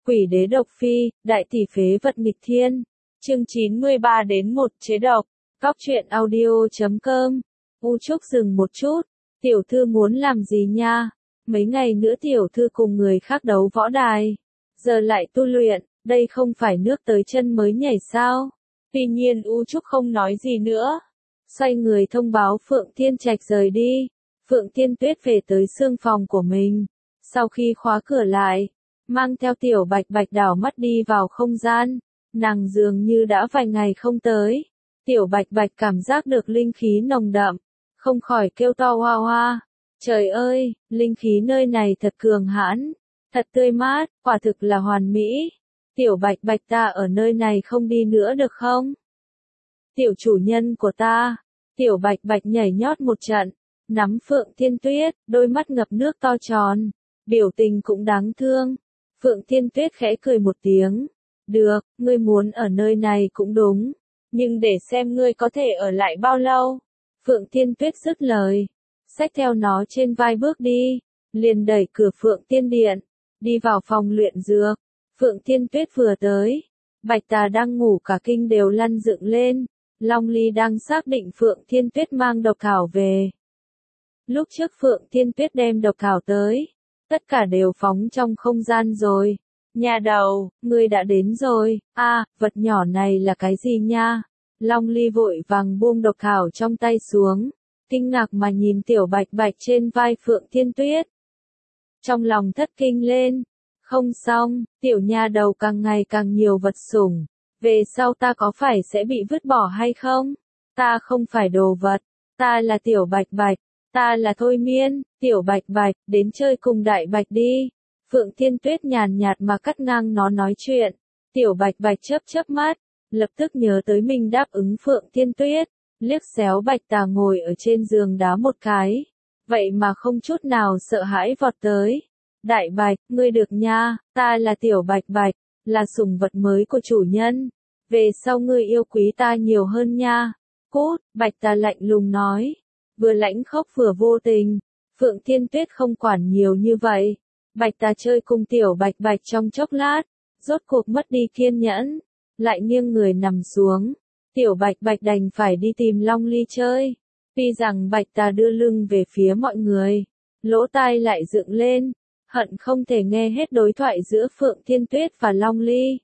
Quỷ đế độc phi, đại tỷ phế vật nghịch thiên. Chương 93-1 chế độc. Cóc truyện audio.com. U Trúc dừng một chút. Tiểu thư muốn làm gì nha? Mấy ngày nữa tiểu thư cùng người khác đấu võ đài. Giờ lại tu luyện, đây không phải nước tới chân mới nhảy sao? Tuy nhiên U Trúc không nói gì nữa. Xoay người thông báo Phượng Thiên Trạch rời đi. Phượng Thiên Tuyết về tới xương phòng của mình. Sau khi khóa cửa lại, mang theo Tiểu Bạch Bạch đảo mắt đi vào không gian. Nàng dường như đã vài ngày không tới. Tiểu Bạch Bạch cảm giác được linh khí nồng đậm, không khỏi kêu to hoa hoa. Trời ơi, linh khí nơi này thật cường hãn, thật tươi mát, quả thực là hoàn mỹ. Tiểu Bạch Bạch, ta ở nơi này không đi nữa được không? Tiểu chủ nhân của ta. Tiểu Bạch Bạch nhảy nhót một trận, nắm Phượng Thiên Tuyết, đôi mắt ngập nước to tròn, biểu tình cũng đáng thương. Phượng Thiên Tuyết khẽ cười một tiếng. Được, ngươi muốn ở nơi này cũng đúng, nhưng để xem ngươi có thể ở lại bao lâu. Phượng Thiên Tuyết dứt lời, xách theo nó trên vai bước đi, liền đẩy cửa Phượng Tiên Điện, đi vào phòng luyện dược. Phượng Thiên Tuyết vừa tới, Bạch Tà đang ngủ cả kinh đều lăn dựng lên. Long Ly đang xác định Phượng Thiên Tuyết mang độc thảo về. Lúc trước Phượng Thiên Tuyết đem độc thảo tới, tất cả đều phóng trong không gian rồi. Nhà đầu, ngươi đã đến rồi. Vật nhỏ này là cái gì nha? Long Ly vội vàng buông độc thảo trong tay xuống, kinh ngạc mà nhìn Tiểu Bạch Bạch trên vai Phượng Thiên Tuyết. Trong lòng thất kinh lên. Không xong, tiểu nha đầu càng ngày càng nhiều vật sủng. Về sau ta có phải sẽ bị vứt bỏ hay không? Ta không phải đồ vật. Ta là Tiểu Bạch Bạch. Ta là Thôi Miên. Tiểu Bạch Bạch, đến chơi cùng Đại Bạch đi. Phượng Thiên Tuyết nhàn nhạt mà cắt ngang nó nói chuyện. Tiểu Bạch Bạch chớp chớp mắt, lập tức nhớ tới mình đáp ứng Phượng Thiên Tuyết, liếc xéo Bạch Tà ngồi ở trên giường đá một cái, vậy mà không chút nào sợ hãi vọt tới. Đại Bạch, ngươi được nha, ta là Tiểu Bạch Bạch, là sủng vật mới của chủ nhân. Về sau ngươi yêu quý ta nhiều hơn nha. Cút, Bạch Tà lạnh lùng nói, vừa lãnh khốc vừa vô tình. Phượng Thiên Tuyết không quản nhiều như vậy. Bạch Tà chơi cùng Tiểu Bạch Bạch trong chốc lát, rốt cuộc mất đi kiên nhẫn, lại nghiêng người nằm xuống. Tiểu Bạch Bạch đành phải đi tìm Long Ly chơi. Tuy rằng Bạch Tà đưa lưng về phía mọi người, lỗ tai lại dựng lên, hận không thể nghe hết đối thoại giữa Phượng Thiên Tuyết và Long Ly.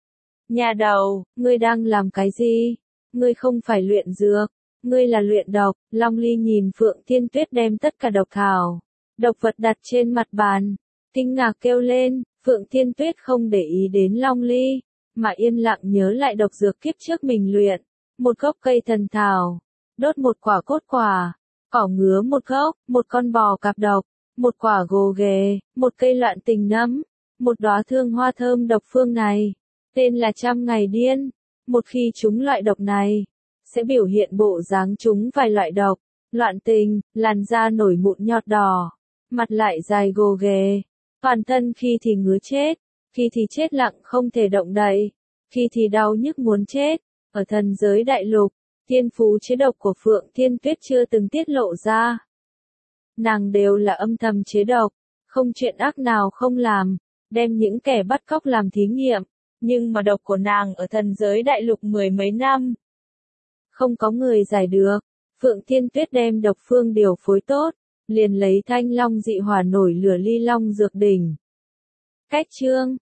Nhà đầu, ngươi đang làm cái gì? Ngươi không phải luyện dược, ngươi là luyện độc. Long Ly nhìn Phượng Thiên Tuyết đem tất cả độc thảo, độc vật đặt trên mặt bàn, kinh ngạc kêu lên. Phượng Thiên Tuyết không để ý đến Long Ly, mà yên lặng nhớ lại độc dược kiếp trước mình luyện. Một gốc cây thần thảo, đốt một quả cốt quả, cỏ ngứa một gốc, một con bò cạp độc, một quả gồ ghề, một cây loạn tình nấm, một đóa thương hoa thơm độc phương này, tên là trăm ngày điên. Một khi chúng loại độc này, sẽ biểu hiện bộ dáng chúng vài loại độc. Loạn tình, làn da nổi mụn nhọt đỏ, mặt lại dài gồ ghề, toàn thân khi thì ngứa chết, khi thì chết lặng không thể động đậy, khi thì đau nhức muốn chết. Ở thần giới đại lục, thiên phú chế độc của Phượng Thiên Tuyết chưa từng tiết lộ ra. Nàng đều là âm thầm chế độc, không chuyện ác nào không làm, đem những kẻ bắt cóc làm thí nghiệm, nhưng mà độc của nàng ở thần giới đại lục mười mấy năm, không có người giải được. Phượng Thiên Tuyết đem độc phương điều phối tốt, liền lấy thanh long dị hỏa nổi lửa ly long dược đỉnh. Cách chương